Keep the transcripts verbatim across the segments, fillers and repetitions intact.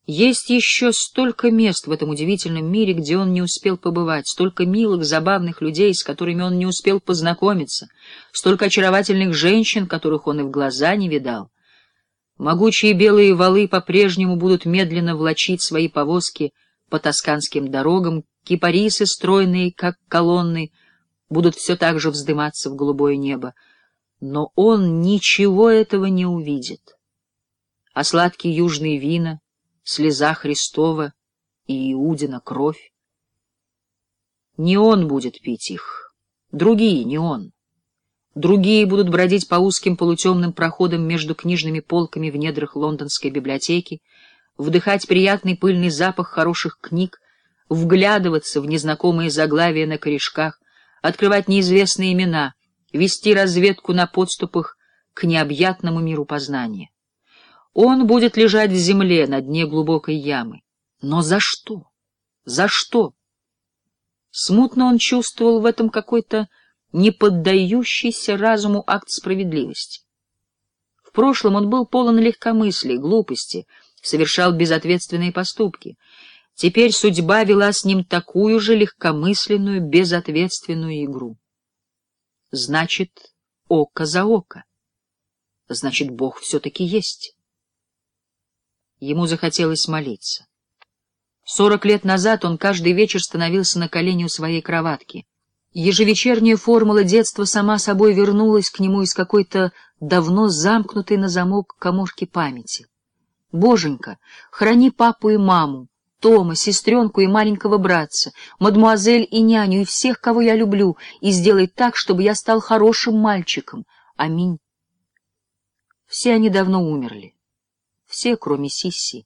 Есть еще столько мест в этом удивительном мире, где он не успел побывать, столько милых, забавных людей, с которыми он не успел познакомиться, столько очаровательных женщин, которых он и в глаза не видал. Могучие белые валы по-прежнему будут медленно влачить свои повозки по тосканским дорогам, кипарисы, стройные, как колонны, будут все так же вздыматься в голубое небо, но он ничего этого не увидит. А сладкие южные вина, слеза Христова и Иудина кровь. Не он будет пить их, другие, не он. Другие будут бродить по узким полутемным проходам между книжными полками в недрах лондонской библиотеки, вдыхать приятный пыльный запах хороших книг, вглядываться в незнакомые заглавия на корешках, открывать неизвестные имена, вести разведку на подступах к необъятному миру познания. Он будет лежать в земле на дне глубокой ямы. Но за что? За что? Смутно он чувствовал в этом какой-то неподдающийся разуму акт справедливости. В прошлом он был полон легкомыслия, глупости, совершал безответственные поступки. Теперь судьба вела с ним такую же легкомысленную, безответственную игру. Значит, око за око. Значит, Бог все-таки есть. Ему захотелось молиться. Сорок лет назад он каждый вечер становился на колени у своей кроватки. Ежевечерняя формула детства сама собой вернулась к нему из какой-то давно замкнутой на замок каморки памяти. «Боженька, храни папу и маму, Тома, сестренку и маленького братца, мадмуазель и няню, и всех, кого я люблю, и сделай так, чтобы я стал хорошим мальчиком. Аминь». Все они давно умерли. Все, кроме Сисси.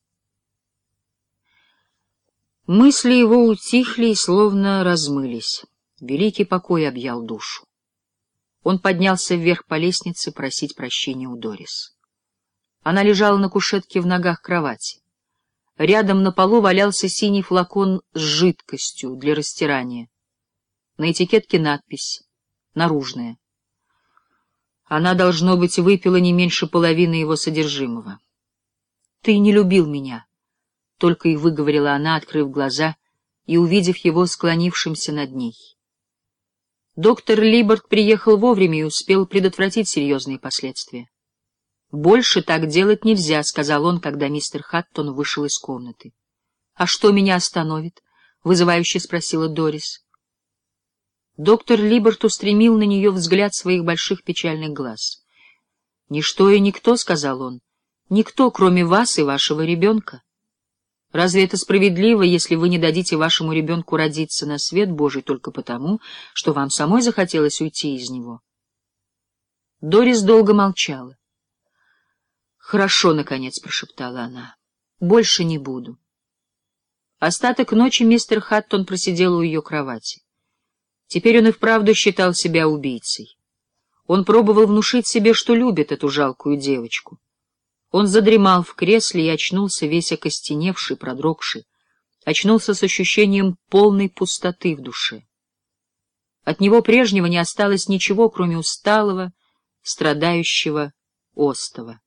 Мысли его утихли и словно размылись. Великий покой объял душу. Он поднялся вверх по лестнице просить прощения у Дорис. Она лежала на кушетке в ногах кровати. Рядом на полу валялся синий флакон с жидкостью для растирания. На этикетке надпись «Наружная». Она, должно быть, выпила не меньше половины его содержимого. «Ты не любил меня», — только и выговорила она, открыв глаза и увидев его склонившимся над ней. Доктор Либборд приехал вовремя и успел предотвратить серьезные последствия. «Больше так делать нельзя», — сказал он, когда мистер Хаттон вышел из комнаты. «А что меня остановит?» — вызывающе спросила Дорис. Доктор Либборд устремил на нее взгляд своих больших печальных глаз. «Ничто и никто», — сказал он, — «никто, кроме вас и вашего ребенка. Разве это справедливо, если вы не дадите вашему ребенку родиться на свет Божий только потому, что вам самой захотелось уйти из него?» Дорис долго молчала. «Хорошо, — наконец прошептала она, — больше не буду». Остаток ночи мистер Хаттон просидел у ее кровати. Теперь он и вправду считал себя убийцей. Он пробовал внушить себе, что любит эту жалкую девочку. Он задремал в кресле и очнулся весь окостеневший, продрогший, очнулся с ощущением полной пустоты в душе. От него прежнего не осталось ничего, кроме усталого, страдающего остова.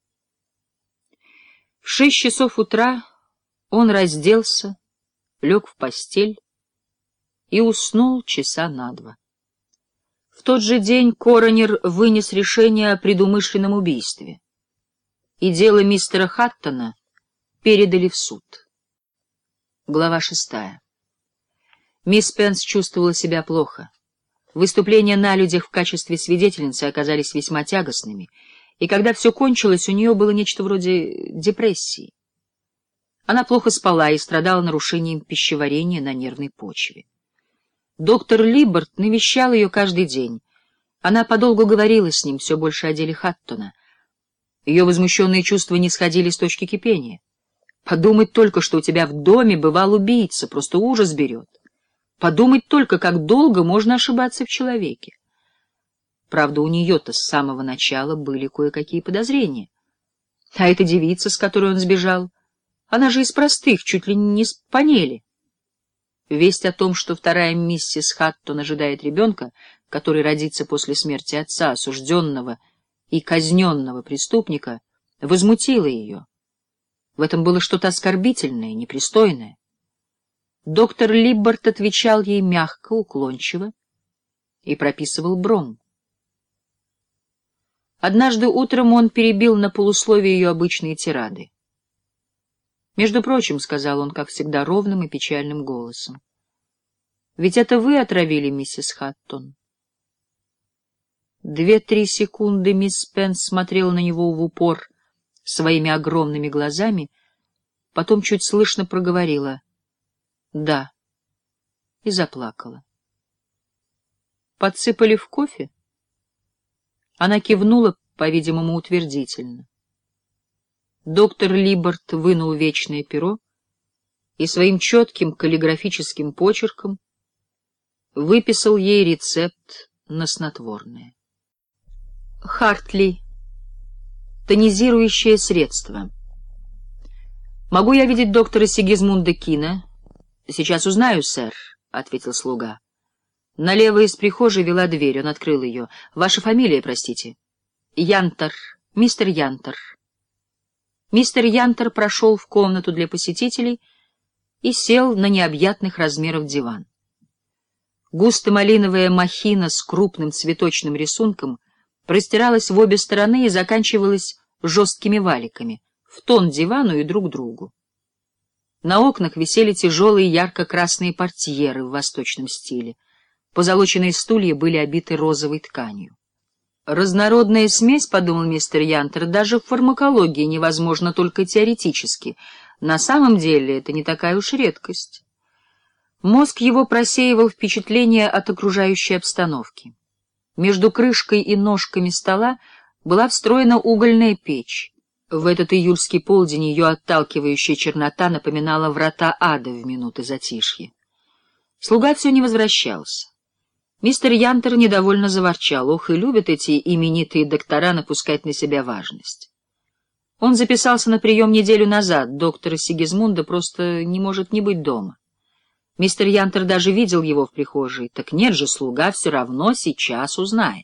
В шесть часов утра он разделся, лег в постель и уснул часа на два. В тот же день коронер вынес решение о предумышленном убийстве, и дело мистера Хаттона передали в суд. Глава шестая. Мисс Пенс чувствовала себя плохо. Выступления на людях в качестве свидетельницы оказались весьма тягостными, и когда все кончилось, у нее было нечто вроде депрессии. Она плохо спала и страдала нарушением пищеварения на нервной почве. Доктор Либборд навещал ее каждый день. Она подолгу говорила с ним все больше о деле Хаттона. Ее возмущенные чувства не сходили с точки кипения. Подумать только, что у тебя в доме бывал убийца, просто ужас берет. Подумать только, как долго можно ошибаться в человеке. Правда, у нее-то с самого начала были кое-какие подозрения. А эта девица, с которой он сбежал, она же из простых, чуть ли не с панели. Весть о том, что вторая миссис Хаттон ожидает ребенка, который родится после смерти отца, осужденного и казненного преступника, возмутила ее. В этом было что-то оскорбительное, непристойное. Доктор Либбард отвечал ей мягко, уклончиво и прописывал бром. Однажды утром он перебил на полусловие ее обычные тирады. «Между прочим, — сказал он, как всегда, ровным и печальным голосом, — ведь это вы отравили миссис Хаттон». Две-три секунды мисс Пенс смотрела на него в упор своими огромными глазами, потом чуть слышно проговорила «да» и заплакала. «Подсыпали в кофе?» Она кивнула, по-видимому, утвердительно. Доктор Либбард вынул вечное перо и своим четким каллиграфическим почерком выписал ей рецепт на снотворное. Хартли. Тонизирующее средство. «Могу я видеть доктора Сигизмунда Кина?» «Сейчас узнаю, сэр», — ответил слуга. Налево из прихожей вела дверь, он открыл ее. «Ваша фамилия, простите?» «Янтер, мистер Янтер». Мистер Янтер прошел в комнату для посетителей и сел на необъятных размеров диван. Густо-малиновая махина с крупным цветочным рисунком простиралась в обе стороны и заканчивалась жесткими валиками, в тон дивану и друг другу. На окнах висели тяжелые ярко-красные портьеры в восточном стиле. Позолоченные стулья были обиты розовой тканью. «Разнородная смесь, — подумал мистер Янтер, — даже в фармакологии невозможно только теоретически. На самом деле это не такая уж редкость». Мозг его просеивал впечатления от окружающей обстановки. Между крышкой и ножками стола была встроена угольная печь. В этот июльский полдень ее отталкивающая чернота напоминала врата ада в минуты затишья. Слуга все не возвращался. Мистер Янтер недовольно заворчал. Ох, и любят эти именитые доктора напускать на себя важность. Он записался на прием неделю назад. Доктора Сигизмунда просто не может не быть дома. Мистер Янтер даже видел его в прихожей. Так нет же, слуга все равно сейчас узнает.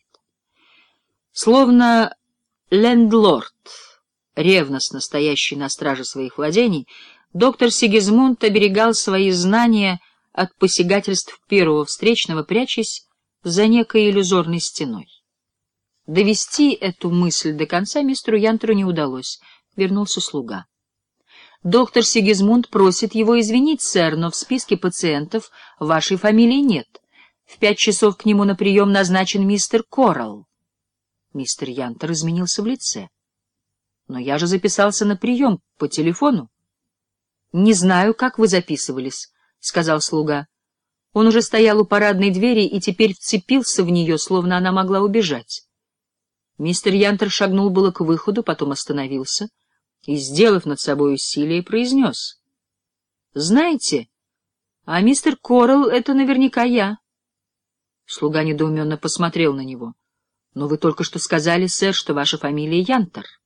Словно лендлорд, ревностно стоящий на страже своих владений, доктор Сигизмунд оберегал свои знания от посягательств первого встречного, прячась за некой иллюзорной стеной. Довести эту мысль до конца мистеру Янтеру не удалось. Вернулся слуга. «Доктор Сигизмунд просит его извинить, сэр, но в списке пациентов вашей фамилии нет. В пять часов к нему на прием назначен мистер Коралл». Мистер Янтер изменился в лице. «Но я же записался на прием по телефону». «Не знаю, как вы записывались», — сказал слуга. Он уже стоял у парадной двери и теперь вцепился в нее, словно она могла убежать. Мистер Янтер шагнул было к выходу, потом остановился и, сделав над собой усилие, произнес: «Знаете, а мистер Коралл — это наверняка я». Слуга недоуменно посмотрел на него. «Но вы только что сказали, сэр, что ваша фамилия Янтер».